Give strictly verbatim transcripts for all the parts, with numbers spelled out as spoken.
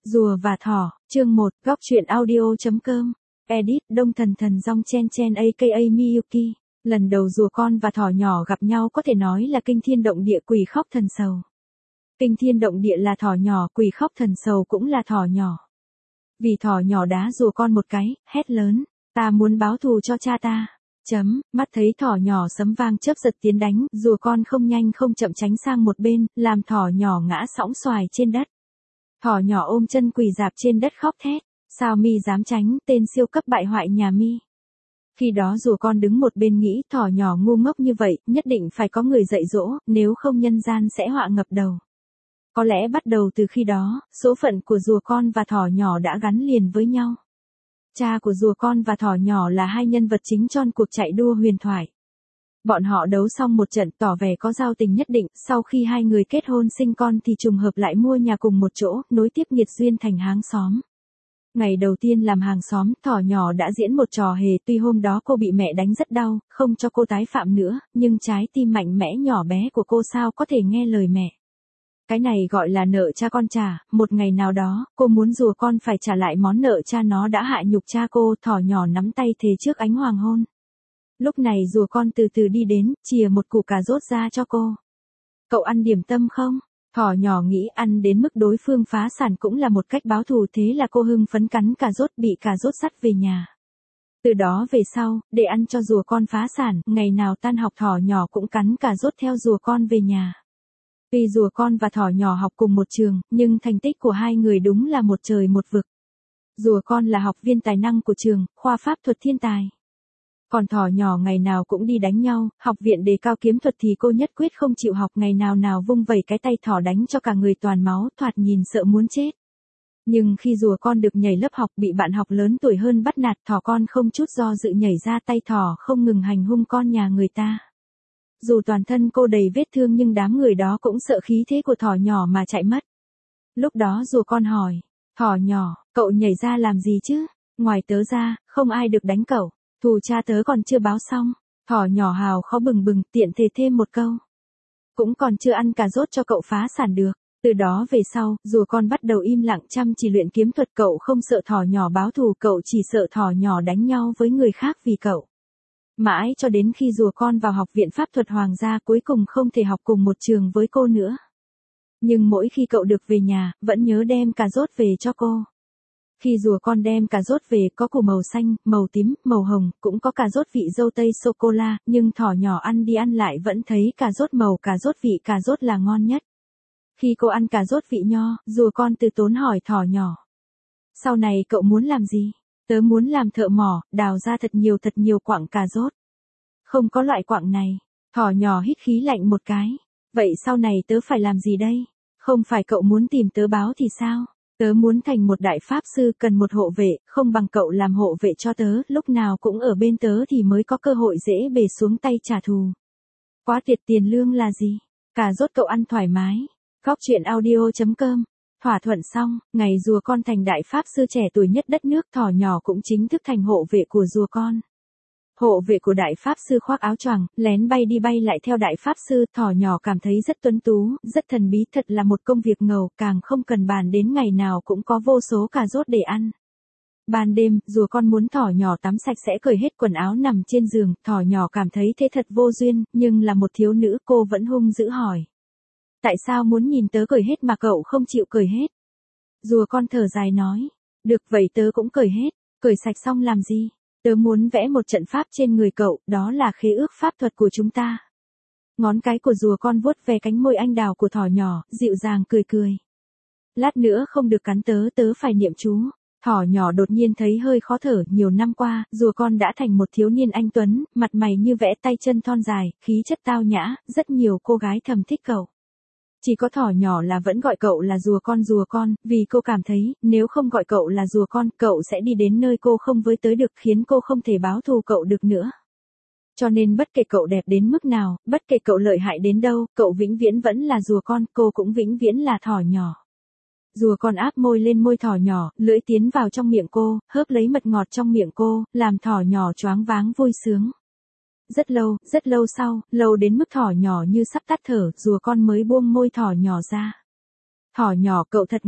Rùa và thỏ, chương một, góc truyện audio.com. Edit, Đông Thần Thần Dong Chen Chen aka Miyuki. Lần đầu rùa con và thỏ nhỏ gặp nhau có thể nói là kinh thiên động địa, quỷ khóc thần sầu. Kinh thiên động địa là thỏ nhỏ, quỷ khóc thần sầu cũng là thỏ nhỏ. Vì thỏ nhỏ đá rùa con một cái, hét lớn, ta muốn báo thù cho cha ta. Chấm, mắt thấy thỏ nhỏ sấm vang chớp giật tiến đánh, rùa con không nhanh không chậm tránh sang một bên, làm thỏ nhỏ ngã sõng xoài trên đất. Thỏ nhỏ ôm chân quỳ dạp trên đất khóc thét, sao mi dám tránh, tên siêu cấp bại hoại nhà mi. Khi đó rùa con đứng một bên nghĩ thỏ nhỏ ngu ngốc như vậy, nhất định phải có người dạy dỗ, nếu không nhân gian sẽ họa ngập đầu. Có lẽ bắt đầu từ khi đó, số phận của rùa con và thỏ nhỏ đã gắn liền với nhau. Cha của rùa con và thỏ nhỏ là hai nhân vật chính trong cuộc chạy đua huyền thoại. Bọn họ đấu xong một trận tỏ vẻ có giao tình nhất định, sau khi hai người kết hôn sinh con thì trùng hợp lại mua nhà cùng một chỗ, nối tiếp nghiệt duyên thành hàng xóm. Ngày đầu tiên làm hàng xóm, thỏ nhỏ đã diễn một trò hề, tuy hôm đó cô bị mẹ đánh rất đau, không cho cô tái phạm nữa, nhưng trái tim mạnh mẽ nhỏ bé của cô sao có thể nghe lời mẹ. Cái này gọi là nợ cha con trả, một ngày nào đó, cô muốn rùa con phải trả lại món nợ cha nó đã hại nhục cha cô, thỏ nhỏ nắm tay thề trước ánh hoàng hôn. Lúc này rùa con từ từ đi đến, chìa một củ cà rốt ra cho cô. Cậu ăn điểm tâm không? Thỏ nhỏ nghĩ ăn đến mức đối phương phá sản cũng là một cách báo thù, thế là cô hưng phấn cắn cà rốt, bị cà rốt sắt về nhà. Từ đó về sau, để ăn cho rùa con phá sản, ngày nào tan học thỏ nhỏ cũng cắn cà rốt theo rùa con về nhà. Tuy rùa con và thỏ nhỏ học cùng một trường, nhưng thành tích của hai người đúng là một trời một vực. Rùa con là học viên tài năng của trường, khoa pháp thuật thiên tài. Còn thỏ nhỏ ngày nào cũng đi đánh nhau, học viện đề cao kiếm thuật thì cô nhất quyết không chịu học, ngày nào nào vung vẩy cái tay thỏ đánh cho cả người toàn máu, thoạt nhìn sợ muốn chết. Nhưng khi rùa con được nhảy lớp học bị bạn học lớn tuổi hơn bắt nạt, thỏ con không chút do dự nhảy ra, tay thỏ không ngừng hành hung con nhà người ta. Dù toàn thân cô đầy vết thương nhưng đám người đó cũng sợ khí thế của thỏ nhỏ mà chạy mất. Lúc đó rùa con hỏi, thỏ nhỏ, cậu nhảy ra làm gì chứ? Ngoài tớ ra, không ai được đánh cậu. Thù cha tớ còn chưa báo xong. Thỏ nhỏ hào khó bừng bừng, tiện thề thêm một câu. Cũng còn chưa ăn cà rốt cho cậu phá sản được. Từ đó về sau, rùa con bắt đầu im lặng chăm chỉ luyện kiếm thuật. Cậu không sợ thỏ nhỏ báo thù, cậu chỉ sợ thỏ nhỏ đánh nhau với người khác vì cậu. Mãi cho đến khi rùa con vào học viện pháp thuật hoàng gia, cuối cùng không thể học cùng một trường với cô nữa. Nhưng mỗi khi cậu được về nhà, vẫn nhớ đem cà rốt về cho cô. Khi rùa con đem cà rốt về, có củ màu xanh, màu tím, màu hồng, cũng có cà rốt vị dâu tây sô-cô-la, nhưng thỏ nhỏ ăn đi ăn lại vẫn thấy cà rốt màu cà rốt vị cà rốt là ngon nhất. Khi cô ăn cà rốt vị nho, rùa con từ tốn hỏi thỏ nhỏ. Sau này cậu muốn làm gì? Tớ muốn làm thợ mỏ, đào ra thật nhiều thật nhiều quặng cà rốt. Không có loại quặng này. Thỏ nhỏ hít khí lạnh một cái. Vậy sau này tớ phải làm gì đây? Không phải cậu muốn tìm tớ báo thì sao? Tớ muốn thành một đại pháp sư, cần một hộ vệ, không bằng cậu làm hộ vệ cho tớ, lúc nào cũng ở bên tớ thì mới có cơ hội dễ bề xuống tay trả thù. Quá tuyệt, tiền lương là gì? Cà rốt cậu ăn thoải mái. Góc truyện audio.com. Thỏa thuận xong, ngày rùa con thành đại pháp sư trẻ tuổi nhất đất nước, thỏ nhỏ cũng chính thức thành hộ vệ của rùa con. Hộ vệ của đại pháp sư khoác áo choàng, lén bay đi bay lại theo đại pháp sư, thỏ nhỏ cảm thấy rất tuấn tú, rất thần bí, thật là một công việc ngầu, càng không cần bàn đến ngày nào cũng có vô số cà rốt để ăn. Ban đêm, rùa con muốn thỏ nhỏ tắm sạch sẽ cởi hết quần áo nằm trên giường, thỏ nhỏ cảm thấy thế thật vô duyên, nhưng là một thiếu nữ cô vẫn hung dữ hỏi. Tại sao muốn nhìn tớ cởi hết mà cậu không chịu cởi hết? Rùa con thở dài nói, được vậy tớ cũng cởi hết, cởi sạch xong làm gì? Tớ muốn vẽ một trận pháp trên người cậu, đó là khế ước pháp thuật của chúng ta. Ngón cái của rùa con vuốt về cánh môi anh đào của thỏ nhỏ, dịu dàng cười cười. Lát nữa không được cắn tớ, tớ phải niệm chú. Thỏ nhỏ đột nhiên thấy hơi khó thở, nhiều năm qua, rùa con đã thành một thiếu niên anh tuấn, mặt mày như vẽ, tay chân thon dài, khí chất tao nhã, rất nhiều cô gái thầm thích cậu. Chỉ có thỏ nhỏ là vẫn gọi cậu là rùa con rùa con, vì cô cảm thấy, nếu không gọi cậu là rùa con, cậu sẽ đi đến nơi cô không với tới được, khiến cô không thể báo thù cậu được nữa. Cho nên bất kể cậu đẹp đến mức nào, bất kể cậu lợi hại đến đâu, cậu vĩnh viễn vẫn là rùa con, cô cũng vĩnh viễn là thỏ nhỏ. Rùa con áp môi lên môi thỏ nhỏ, lưỡi tiến vào trong miệng cô, hớp lấy mật ngọt trong miệng cô, làm thỏ nhỏ choáng váng vui sướng. Rất lâu, rất lâu sau, lâu đến mức thỏ nhỏ như sắp tắt thở, rùa con mới buông môi thỏ nhỏ ra. Thỏ nhỏ cậu thật ngọt,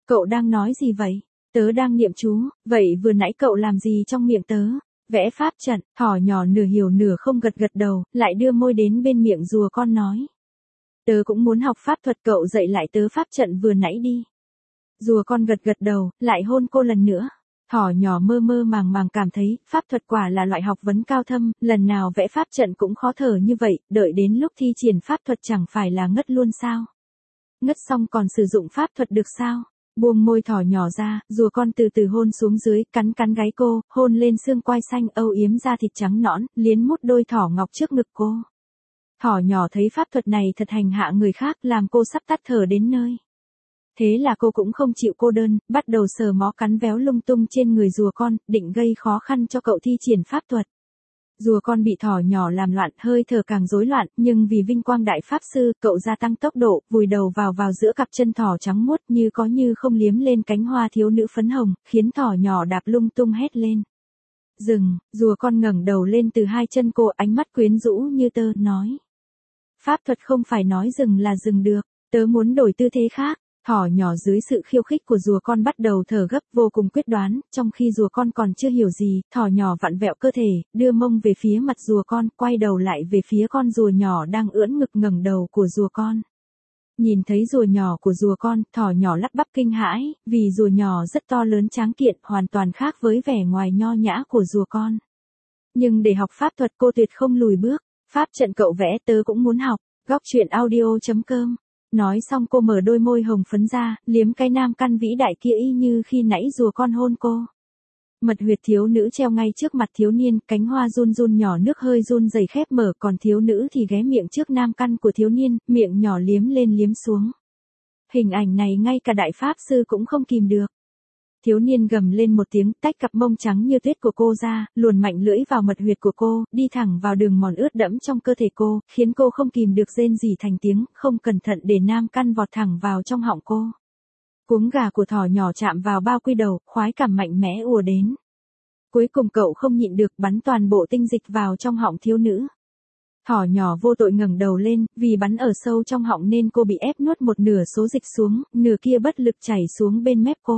Cậu đang nói gì vậy? Tớ đang niệm chú, vậy vừa nãy cậu làm gì trong miệng tớ? Vẽ pháp trận, thỏ nhỏ nửa hiểu nửa không gật gật đầu, lại đưa môi đến bên miệng rùa con nói. Tớ cũng muốn học pháp thuật, cậu dạy lại tớ pháp trận vừa nãy đi. Rùa con gật gật đầu, lại hôn cô lần nữa. Thỏ nhỏ mơ mơ màng màng cảm thấy, pháp thuật quả là loại học vấn cao thâm, lần nào vẽ pháp trận cũng khó thở như vậy, đợi đến lúc thi triển pháp thuật chẳng phải là ngất luôn sao? Ngất xong còn sử dụng pháp thuật được sao? Buông môi thỏ nhỏ ra, rùa con từ từ hôn xuống dưới, cắn cắn gáy cô, hôn lên xương quai xanh âu yếm da thịt trắng nõn, liến mút đôi thỏ ngọc trước ngực cô. Thỏ nhỏ thấy pháp thuật này thật hành hạ người khác, làm cô sắp tắt thở đến nơi. Thế là cô cũng không chịu cô đơn, bắt đầu sờ mó cắn véo lung tung trên người rùa con, định gây khó khăn cho cậu thi triển pháp thuật. Rùa con bị thỏ nhỏ làm loạn, hơi thở càng rối loạn, nhưng vì vinh quang đại pháp sư, cậu gia tăng tốc độ, vùi đầu vào vào giữa cặp chân thỏ trắng muốt như có như không liếm lên cánh hoa thiếu nữ phấn hồng, khiến thỏ nhỏ đạp lung tung hét lên. Dừng, rùa con ngẩng đầu lên từ hai chân cô, ánh mắt quyến rũ như tơ, nói. Pháp thuật không phải nói dừng là dừng được, tớ muốn đổi tư thế khác. Thỏ nhỏ dưới sự khiêu khích của rùa con bắt đầu thở gấp vô cùng quyết đoán, trong khi rùa con còn chưa hiểu gì, thỏ nhỏ vặn vẹo cơ thể, đưa mông về phía mặt rùa con, quay đầu lại về phía con rùa nhỏ đang ưỡn ngực ngẩng đầu của rùa con. Nhìn thấy rùa nhỏ của rùa con, thỏ nhỏ lắp bắp kinh hãi, vì rùa nhỏ rất to lớn tráng kiện, hoàn toàn khác với vẻ ngoài nho nhã của rùa con. Nhưng để học pháp thuật cô tuyệt không lùi bước, pháp trận cậu vẽ tớ cũng muốn học, góc truyện audio chấm com. Nói xong cô mở đôi môi hồng phấn ra, liếm cái nam căn vĩ đại kia y như khi nãy rùa con hôn cô. Mật huyệt thiếu nữ treo ngay trước mặt thiếu niên, cánh hoa run run nhỏ nước hơi run rẩy khép mở, còn thiếu nữ thì ghé miệng trước nam căn của thiếu niên, miệng nhỏ liếm lên liếm xuống. Hình ảnh này ngay cả đại pháp sư cũng không kìm được. Thiếu niên gầm lên một tiếng, tách cặp mông trắng như tuyết của cô ra, luồn mạnh lưỡi vào mật huyệt của cô, đi thẳng vào đường mòn ướt đẫm trong cơ thể cô, khiến cô không kìm được rên rỉ thành tiếng, không cẩn thận để nam căn vọt thẳng vào trong họng cô. Cuống gà của thỏ nhỏ chạm vào bao quy đầu, khoái cảm mạnh mẽ ùa đến. Cuối cùng cậu không nhịn được, bắn toàn bộ tinh dịch vào trong họng thiếu nữ. Thỏ nhỏ vô tội ngẩng đầu lên, vì bắn ở sâu trong họng nên cô bị ép nuốt một nửa số dịch xuống, nửa kia bất lực chảy xuống bên mép cô.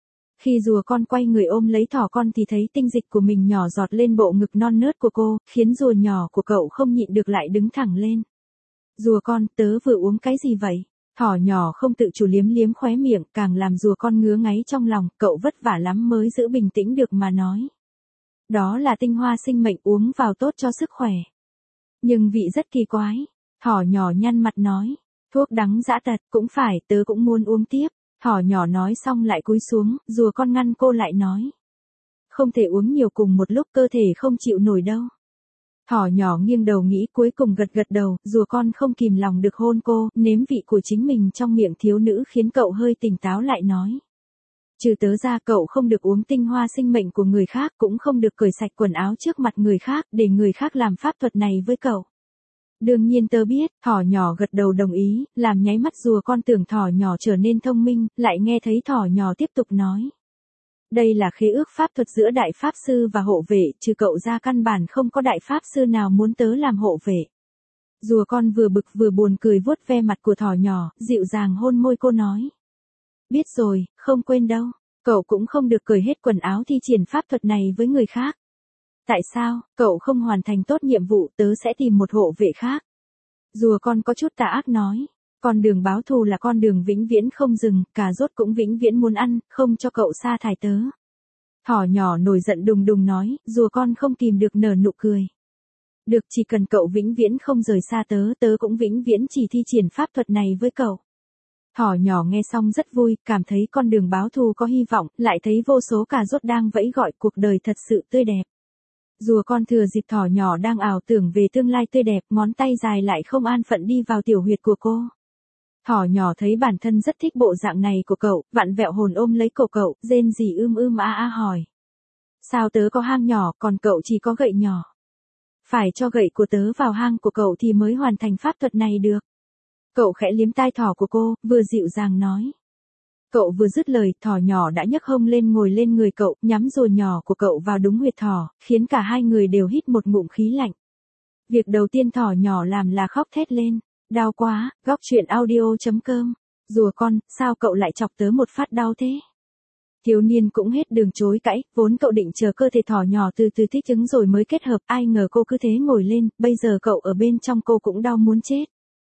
Khi rùa con quay người ôm lấy thỏ con thì thấy tinh dịch của mình nhỏ giọt lên bộ ngực non nớt của cô, khiến rùa nhỏ của cậu không nhịn được lại đứng thẳng lên. Rùa con, tớ vừa uống cái gì vậy? Thỏ nhỏ không tự chủ liếm liếm khóe miệng, càng làm rùa con ngứa ngáy trong lòng, cậu vất vả lắm mới giữ bình tĩnh được mà nói. Đó là tinh hoa sinh mệnh, uống vào tốt cho sức khỏe. Nhưng vị rất kỳ quái. Thỏ nhỏ nhăn mặt nói. Thuốc đắng dã tật, cũng phải, tớ cũng muốn uống tiếp. Thỏ nhỏ nói xong lại cúi xuống, rùa con ngăn cô lại nói. Không thể uống nhiều cùng một lúc, cơ thể không chịu nổi đâu. Thỏ nhỏ nghiêng đầu nghĩ, cuối cùng gật gật đầu, rùa con không kìm lòng được hôn cô, nếm vị của chính mình trong miệng thiếu nữ khiến cậu hơi tỉnh táo lại nói. Trừ tớ ra cậu không được uống tinh hoa sinh mệnh của người khác, cũng không được cởi sạch quần áo trước mặt người khác, để người khác làm pháp thuật này với cậu. Đương nhiên tớ biết, thỏ nhỏ gật đầu đồng ý, làm nháy mắt rùa con tưởng thỏ nhỏ trở nên thông minh, lại nghe thấy thỏ nhỏ tiếp tục nói. Đây là khế ước pháp thuật giữa đại pháp sư và hộ vệ, trừ cậu ra căn bản không có đại pháp sư nào muốn tớ làm hộ vệ. Rùa con vừa bực vừa buồn cười vuốt ve mặt của thỏ nhỏ, dịu dàng hôn môi cô nói. Biết rồi, không quên đâu, cậu cũng không được cởi hết quần áo thi triển pháp thuật này với người khác. Tại sao, cậu không hoàn thành tốt nhiệm vụ, tớ sẽ tìm một hộ vệ khác. Rùa con có chút tà ác nói. Con đường báo thù là con đường vĩnh viễn không dừng, cà rốt cũng vĩnh viễn muốn ăn, không cho cậu sa thải tớ. Thỏ nhỏ nổi giận đùng đùng nói, rùa con không kìm được nở nụ cười. Được, chỉ cần cậu vĩnh viễn không rời xa tớ, tớ cũng vĩnh viễn chỉ thi triển pháp thuật này với cậu. Thỏ nhỏ nghe xong rất vui, cảm thấy con đường báo thù có hy vọng, lại thấy vô số cà rốt đang vẫy gọi, cuộc đời thật sự tươi đẹp. Rùa con thừa dịp thỏ nhỏ đang ảo tưởng về tương lai tươi đẹp, ngón tay dài lại không an phận đi vào tiểu huyệt của cô. Thỏ nhỏ thấy bản thân rất thích bộ dạng này của cậu, vặn vẹo hồn ôm lấy cổ cậu, rên rỉ ưm ưm a a hỏi. Sao tớ có hang nhỏ, còn cậu chỉ có gậy nhỏ? Phải cho gậy của tớ vào hang của cậu thì mới hoàn thành pháp thuật này được. Cậu khẽ liếm tai thỏ của cô, vừa dịu dàng nói. Cậu vừa dứt lời, thỏ nhỏ đã nhấc hông lên ngồi lên người cậu, nhắm rùa nhỏ của cậu vào đúng huyệt thỏ, khiến cả hai người đều hít một ngụm khí lạnh. Việc đầu tiên thỏ nhỏ làm là khóc thét lên. Đau quá, góc truyện audio chấm com Rùa con, sao cậu lại chọc tớ một phát đau thế? Thiếu niên cũng hết đường chối cãi, vốn cậu định chờ cơ thể thỏ nhỏ từ từ thích ứng rồi mới kết hợp, ai ngờ cô cứ thế ngồi lên, bây giờ cậu ở bên trong cô cũng đau muốn chết.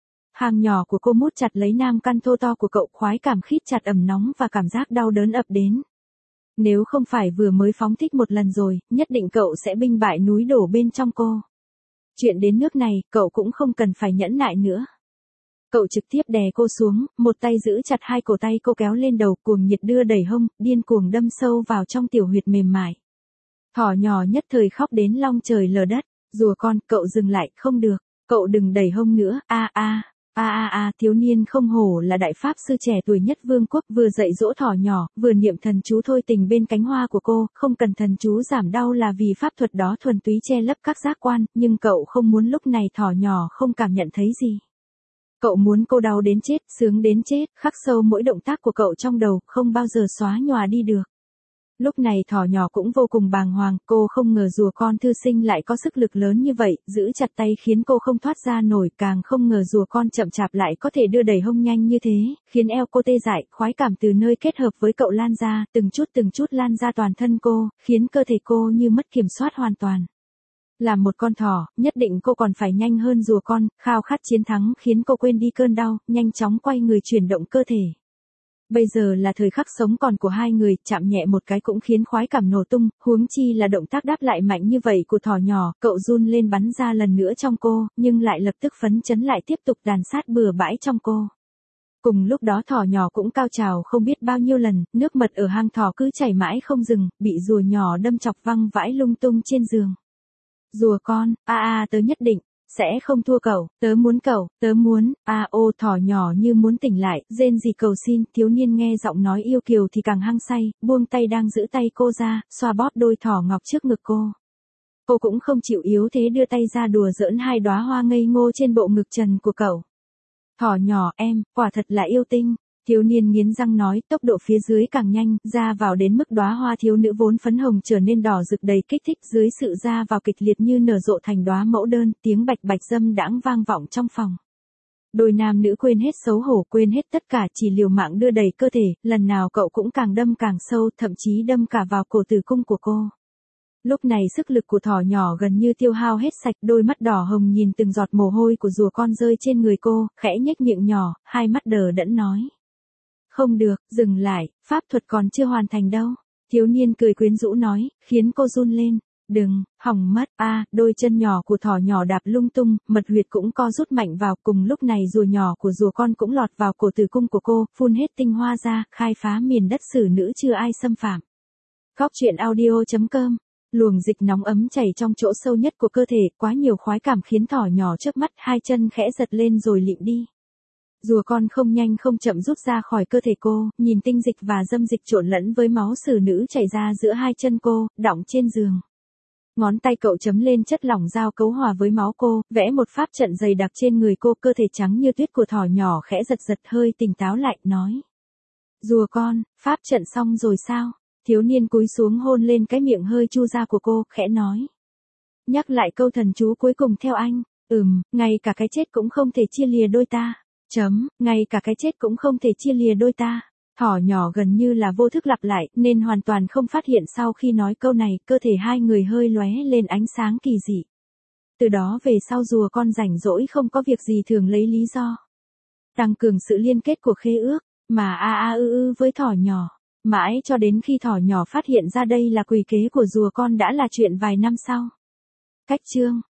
Hàm nhỏ của cô mút chặt lấy nam căn thô to của cậu, khoái cảm khít chặt ẩm nóng và cảm giác đau đớn ập đến. Nếu không phải vừa mới phóng thích một lần rồi, nhất định cậu sẽ binh bại núi đổ bên trong cô. Chuyện đến nước này, cậu cũng không cần phải nhẫn nại nữa. Cậu trực tiếp đè cô xuống, một tay giữ chặt hai cổ tay cô kéo lên đầu, cuồng nhiệt đưa đẩy hông, điên cuồng đâm sâu vào trong tiểu huyệt mềm mại. Thỏ nhỏ nhất thời khóc đến long trời lở đất. Rùa con, cậu dừng lại, không được, cậu đừng đẩy hông nữa, a a, a a a, thiếu niên không hổ là đại pháp sư trẻ tuổi nhất vương quốc, vừa dạy dỗ thỏ nhỏ, vừa niệm thần chú thôi tình bên cánh hoa của cô, không cần thần chú giảm đau là vì pháp thuật đó thuần túy che lấp các giác quan, nhưng cậu không muốn lúc này thỏ nhỏ không cảm nhận thấy gì. Cậu muốn cô đau đến chết, sướng đến chết, khắc sâu mỗi động tác của cậu trong đầu, không bao giờ xóa nhòa đi được. Lúc này thỏ nhỏ cũng vô cùng bàng hoàng, cô không ngờ rùa con thư sinh lại có sức lực lớn như vậy, giữ chặt tay khiến cô không thoát ra nổi, càng không ngờ rùa con chậm chạp lại có thể đưa đẩy hông nhanh như thế, khiến eo cô tê dại, khoái cảm từ nơi kết hợp với cậu lan ra, từng chút từng chút lan ra toàn thân cô, khiến cơ thể cô như mất kiểm soát hoàn toàn. Làm một con thỏ, nhất định cô còn phải nhanh hơn rùa con, khao khát chiến thắng khiến cô quên đi cơn đau, nhanh chóng quay người chuyển động cơ thể. Bây giờ là thời khắc sống còn của hai người, chạm nhẹ một cái cũng khiến khoái cảm nổ tung, huống chi là động tác đáp lại mạnh như vậy của thỏ nhỏ, cậu run lên bắn ra lần nữa trong cô, nhưng lại lập tức phấn chấn lại tiếp tục đàn sát bừa bãi trong cô. Cùng lúc đó thỏ nhỏ cũng cao trào không biết bao nhiêu lần, nước mật ở hang thỏ cứ chảy mãi không dừng, bị rùa nhỏ đâm chọc văng vãi lung tung trên giường. Rùa con, a a tớ nhất định sẽ không thua cậu, tớ muốn cậu, tớ muốn, a ô thỏ nhỏ như muốn tỉnh lại, rên rỉ cầu xin, thiếu niên nghe giọng nói yêu kiều thì càng hăng say, buông tay đang giữ tay cô ra, xoa bóp đôi thỏ ngọc trước ngực cô. Cô cũng không chịu yếu thế đưa tay ra đùa giỡn hai đóa hoa ngây ngô trên bộ ngực trần của cậu. Thỏ nhỏ em, quả thật là yêu tinh. Thiếu niên nghiến răng nói, tốc độ phía dưới càng nhanh, ra vào đến mức đóa hoa thiếu nữ vốn phấn hồng trở nên đỏ rực đầy kích thích, dưới sự ra vào kịch liệt như nở rộ thành đóa mẫu đơn, tiếng bạch bạch dâm đãng vang vọng trong phòng. Đôi nam nữ quên hết xấu hổ, quên hết tất cả, chỉ liều mạng đưa đẩy cơ thể, lần nào cậu cũng càng đâm càng sâu, thậm chí đâm cả vào cổ tử cung của cô. Lúc này sức lực của thỏ nhỏ gần như tiêu hao hết sạch, đôi mắt đỏ hồng nhìn từng giọt mồ hôi của rùa con rơi trên người cô, khẽ nhếch miệng nhỏ, hai mắt đờ đẫn nói. Không được, dừng lại, pháp thuật còn chưa hoàn thành đâu. Thiếu niên cười quyến rũ nói, khiến cô run lên. Đừng, hỏng mất, a à, đôi chân nhỏ của thỏ nhỏ đạp lung tung, mật huyệt cũng co rút mạnh vào, cùng lúc này rùa nhỏ của rùa con cũng lọt vào cổ tử cung của cô, phun hết tinh hoa ra, khai phá miền đất xử nữ chưa ai xâm phạm. Góc truyện audio chấm com. Luồng dịch nóng ấm chảy trong chỗ sâu nhất của cơ thể, quá nhiều khoái cảm khiến thỏ nhỏ trước mắt, hai chân khẽ giật lên rồi lịm đi. Rùa con không nhanh không chậm rút ra khỏi cơ thể cô, nhìn tinh dịch và dâm dịch trộn lẫn với máu xử nữ chảy ra giữa hai chân cô, đọng trên giường. Ngón tay cậu chấm lên chất lỏng giao cấu hòa với máu cô, vẽ một pháp trận dày đặc trên người cô, cơ thể trắng như tuyết của thỏ nhỏ khẽ giật giật hơi tỉnh táo lại, nói. Rùa con, pháp trận xong rồi sao? Thiếu niên cúi xuống hôn lên cái miệng hơi chu ra của cô, khẽ nói. Nhắc lại câu thần chú cuối cùng theo anh, ừm, ngay cả cái chết cũng không thể chia lìa đôi ta. Chấm, ngay cả cái chết cũng không thể chia lìa đôi ta. Thỏ nhỏ gần như là vô thức lặp lại, nên hoàn toàn không phát hiện sau khi nói câu này, cơ thể hai người hơi lóe lên ánh sáng kỳ dị. Từ đó về sau rùa con rảnh rỗi không có việc gì thường lấy lý do tăng cường sự liên kết của khế ước, mà a a ư ư với thỏ nhỏ. Mãi cho đến khi thỏ nhỏ phát hiện ra đây là quỷ kế của rùa con đã là chuyện vài năm sau. Cách chương